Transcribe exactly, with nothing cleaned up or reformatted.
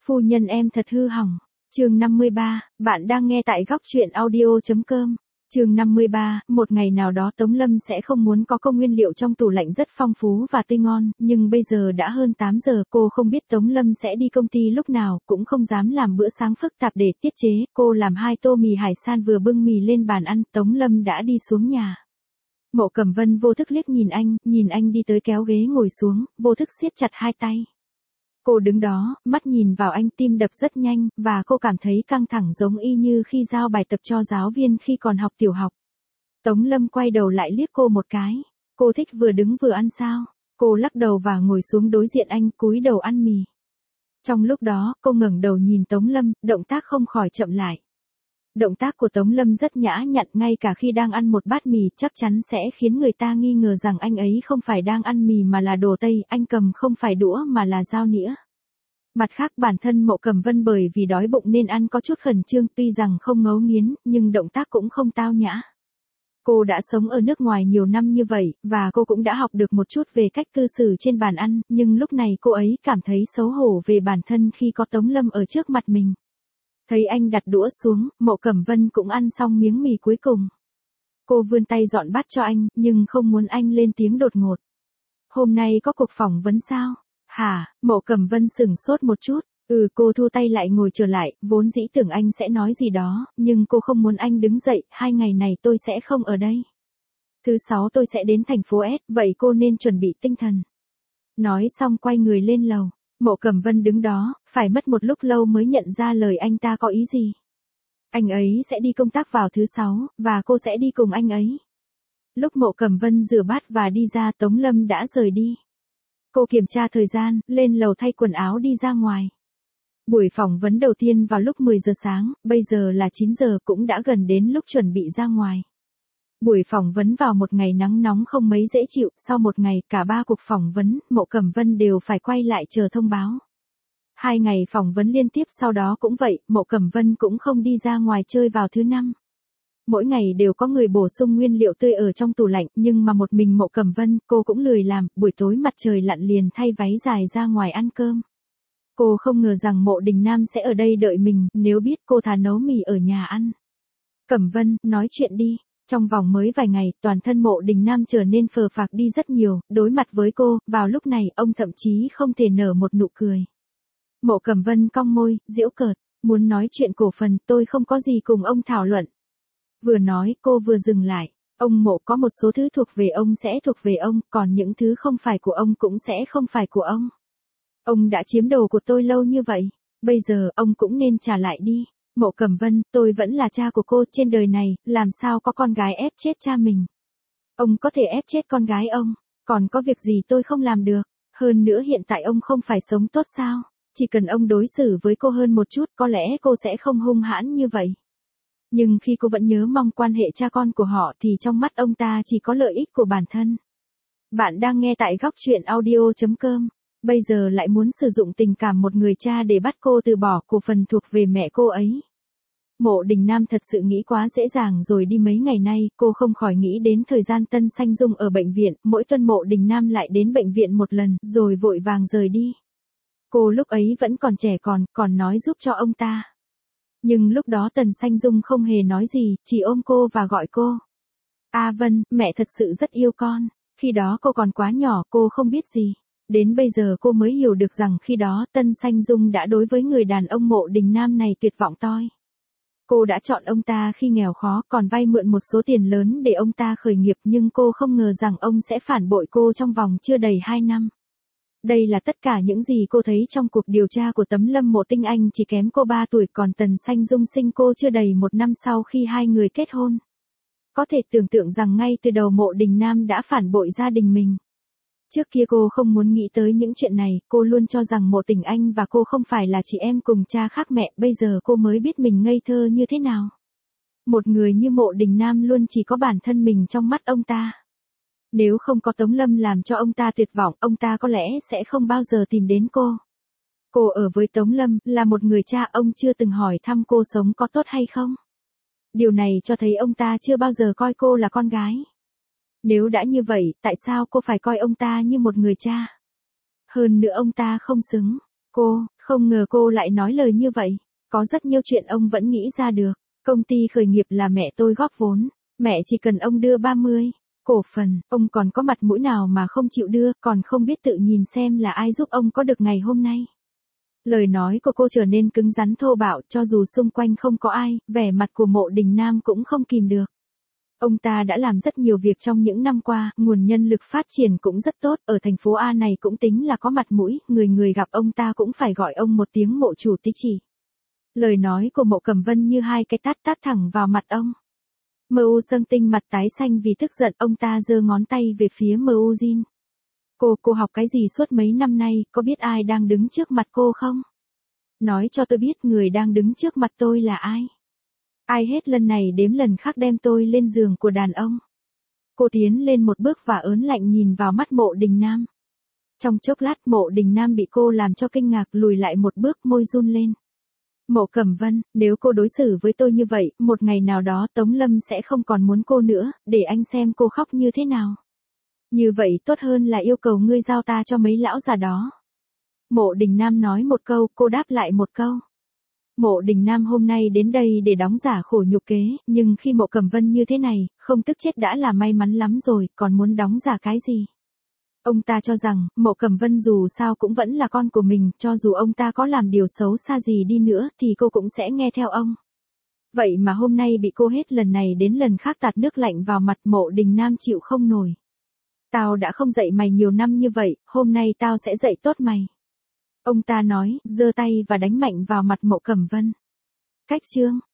Phu nhân em thật hư hỏng. Chương năm mươi ba, bạn đang nghe tại góc truyện audio chấm com. Chương năm mươi ba, một ngày nào đó Tống Lâm sẽ không muốn có công nguyên liệu trong tủ lạnh rất phong phú và tươi ngon, nhưng bây giờ đã hơn tám giờ, cô không biết Tống Lâm sẽ đi công ty lúc nào, cũng không dám làm bữa sáng phức tạp để tiết chế, cô làm hai tô mì hải san vừa bưng mì lên bàn ăn, Tống Lâm đã đi xuống nhà. Mộ Cẩm Vân vô thức liếc nhìn anh, nhìn anh đi tới kéo ghế ngồi xuống, vô thức siết chặt hai tay. Cô đứng đó, mắt nhìn vào anh, tim đập rất nhanh, và cô cảm thấy căng thẳng giống y như khi giao bài tập cho giáo viên khi còn học tiểu học. Tống Lâm quay đầu lại liếc cô một cái. Cô thích vừa đứng vừa ăn sao? Cô lắc đầu và ngồi xuống đối diện anh, cúi đầu ăn mì. Trong lúc đó, cô ngẩng đầu nhìn Tống Lâm, động tác không khỏi chậm lại. Động tác của Tống Lâm rất nhã nhặn, ngay cả khi đang ăn một bát mì chắc chắn sẽ khiến người ta nghi ngờ rằng anh ấy không phải đang ăn mì mà là đồ Tây, anh cầm không phải đũa mà là dao nĩa. Mặt khác bản thân Mộ Cẩm Vân bởi vì đói bụng nên ăn có chút khẩn trương, tuy rằng không ngấu nghiến, nhưng động tác cũng không tao nhã. Cô đã sống ở nước ngoài nhiều năm như vậy, và cô cũng đã học được một chút về cách cư xử trên bàn ăn, nhưng lúc này cô ấy cảm thấy xấu hổ về bản thân khi có Tống Lâm ở trước mặt mình. Thấy anh đặt đũa xuống, Mộ Cẩm Vân cũng ăn xong miếng mì cuối cùng. Cô vươn tay dọn bát cho anh, nhưng không muốn anh lên tiếng đột ngột. Hôm nay có cuộc phỏng vấn sao? Hả? Mộ Cẩm Vân sửng sốt một chút. Ừ, cô thu tay lại ngồi trở lại, vốn dĩ tưởng anh sẽ nói gì đó, nhưng cô không muốn anh đứng dậy, hai ngày này tôi sẽ không ở đây. Thứ sáu tôi sẽ đến thành phố S, vậy cô nên chuẩn bị tinh thần. Nói xong quay người lên lầu. Mộ Cẩm Vân đứng đó, phải mất một lúc lâu mới nhận ra lời anh ta có ý gì. Anh ấy sẽ đi công tác vào thứ sáu, và cô sẽ đi cùng anh ấy. Lúc Mộ Cẩm Vân rửa bát và đi ra, Tống Lâm đã rời đi. Cô kiểm tra thời gian, lên lầu thay quần áo đi ra ngoài. Buổi phỏng vấn đầu tiên vào lúc mười giờ sáng, bây giờ là chín giờ, cũng đã gần đến lúc chuẩn bị ra ngoài. Buổi phỏng vấn vào một ngày nắng nóng không mấy dễ chịu, sau một ngày, cả ba cuộc phỏng vấn, Mộ Cẩm Vân đều phải quay lại chờ thông báo. Hai ngày phỏng vấn liên tiếp sau đó cũng vậy, Mộ Cẩm Vân cũng không đi ra ngoài chơi vào thứ năm. Mỗi ngày đều có người bổ sung nguyên liệu tươi ở trong tủ lạnh, nhưng mà một mình Mộ Cẩm Vân, cô cũng lười làm, buổi tối mặt trời lặn liền thay váy dài ra ngoài ăn cơm. Cô không ngờ rằng Mộ Đình Nam sẽ ở đây đợi mình, nếu biết cô thà nấu mì ở nhà ăn. Cẩm Vân, nói chuyện đi. Trong vòng mới vài ngày, toàn thân Mộ Đình Nam trở nên phờ phạc đi rất nhiều, đối mặt với cô, vào lúc này, ông thậm chí không thể nở một nụ cười. Mộ Cẩm Vân cong môi, giễu cợt, muốn nói chuyện cổ phần, tôi không có gì cùng ông thảo luận. Vừa nói, cô vừa dừng lại. Ông Mộ có một số thứ thuộc về ông sẽ thuộc về ông, còn những thứ không phải của ông cũng sẽ không phải của ông. Ông đã chiếm đồ của tôi lâu như vậy, bây giờ ông cũng nên trả lại đi. Mộ Cẩm Vân, tôi vẫn là cha của cô, trên đời này, làm sao có con gái ép chết cha mình. Ông có thể ép chết con gái ông, còn có việc gì tôi không làm được, hơn nữa hiện tại ông không phải sống tốt sao, chỉ cần ông đối xử với cô hơn một chút, có lẽ cô sẽ không hung hãn như vậy. Nhưng khi cô vẫn nhớ mong quan hệ cha con của họ thì trong mắt ông ta chỉ có lợi ích của bản thân. Bạn đang nghe tại góc truyện audio chấm com. Bây giờ lại muốn sử dụng tình cảm một người cha để bắt cô từ bỏ cổ phần thuộc về mẹ cô ấy. Mộ Đình Nam thật sự nghĩ quá dễ dàng rồi đi mấy ngày nay, cô không khỏi nghĩ đến thời gian Tân Sanh Dung ở bệnh viện, mỗi tuần Mộ Đình Nam lại đến bệnh viện một lần, rồi vội vàng rời đi. Cô lúc ấy vẫn còn trẻ còn, còn nói giúp cho ông ta. Nhưng lúc đó Tần Sanh Dung không hề nói gì, chỉ ôm cô và gọi cô. A Vân, mẹ thật sự rất yêu con. Khi đó cô còn quá nhỏ, cô không biết gì. Đến bây giờ cô mới hiểu được rằng khi đó Tân Sanh Dung đã đối với người đàn ông Mộ Đình Nam này tuyệt vọng toi. Cô đã chọn ông ta khi nghèo khó, còn vay mượn một số tiền lớn để ông ta khởi nghiệp, nhưng cô không ngờ rằng ông sẽ phản bội cô trong vòng chưa đầy hai năm. Đây là tất cả những gì cô thấy trong cuộc điều tra của Tấm Lâm Mộ Tinh Anh, chỉ kém cô ba tuổi, còn Tần Sanh Dung sinh cô chưa đầy một năm sau khi hai người kết hôn. Có thể tưởng tượng rằng ngay từ đầu Mộ Đình Nam đã phản bội gia đình mình. Trước kia cô không muốn nghĩ tới những chuyện này, cô luôn cho rằng Mộ Tình Anh và cô không phải là chị em cùng cha khác mẹ, bây giờ cô mới biết mình ngây thơ như thế nào. Một người như Mộ Đình Nam luôn chỉ có bản thân mình trong mắt ông ta. Nếu không có Tống Lâm làm cho ông ta tuyệt vọng, ông ta có lẽ sẽ không bao giờ tìm đến cô. Cô ở với Tống Lâm, là một người cha, ông chưa từng hỏi thăm cô sống có tốt hay không. Điều này cho thấy ông ta chưa bao giờ coi cô là con gái. Nếu đã như vậy, tại sao cô phải coi ông ta như một người cha? Hơn nữa ông ta không xứng. Cô, không ngờ cô lại nói lời như vậy. Có rất nhiều chuyện ông vẫn nghĩ ra được. Công ty khởi nghiệp là mẹ tôi góp vốn. Mẹ chỉ cần ông đưa ba mươi cổ phần, ông còn có mặt mũi nào mà không chịu đưa, còn không biết tự nhìn xem là ai giúp ông có được ngày hôm nay. Lời nói của cô trở nên cứng rắn thô bạo, cho dù xung quanh không có ai, vẻ mặt của Mộ Đình Nam cũng không kìm được. Ông ta đã làm rất nhiều việc trong những năm qua, nguồn nhân lực phát triển cũng rất tốt, ở thành phố A này cũng tính là có mặt mũi, người người gặp ông ta cũng phải gọi ông một tiếng mộ chủ tí chỉ. Lời nói của Mộ Cẩm Vân như hai cái tát tát thẳng vào mặt ông. Mờ U Sâng Tinh mặt tái xanh vì tức giận, ông ta giơ ngón tay về phía Mờ U Jin. Cô, cô học cái gì suốt mấy năm nay, có biết ai đang đứng trước mặt cô không? Nói cho tôi biết người đang đứng trước mặt tôi là ai? Ai hết lần này đếm lần khác đem tôi lên giường của đàn ông? Cô tiến lên một bước và ớn lạnh nhìn vào mắt Mộ Đình Nam. Trong chốc lát Mộ Đình Nam bị cô làm cho kinh ngạc, lùi lại một bước, môi run lên. Mộ Cẩm Vân, nếu cô đối xử với tôi như vậy, một ngày nào đó Tống Lâm sẽ không còn muốn cô nữa, để anh xem cô khóc như thế nào. Như vậy tốt hơn là yêu cầu ngươi giao ta cho mấy lão già đó. Mộ Đình Nam nói một câu, cô đáp lại một câu. Mộ Đình Nam hôm nay đến đây để đóng giả khổ nhục kế, nhưng khi Mộ Cẩm Vân như thế này, không tức chết đã là may mắn lắm rồi, còn muốn đóng giả cái gì? Ông ta cho rằng, Mộ Cẩm Vân dù sao cũng vẫn là con của mình, cho dù ông ta có làm điều xấu xa gì đi nữa, thì cô cũng sẽ nghe theo ông. Vậy mà hôm nay bị cô hết lần này đến lần khác tạt nước lạnh vào mặt, Mộ Đình Nam chịu không nổi. Tao đã không dạy mày nhiều năm như vậy, hôm nay tao sẽ dạy tốt mày. Ông ta nói, giơ tay và đánh mạnh vào mặt Mộ Cẩm Vân. Cách chương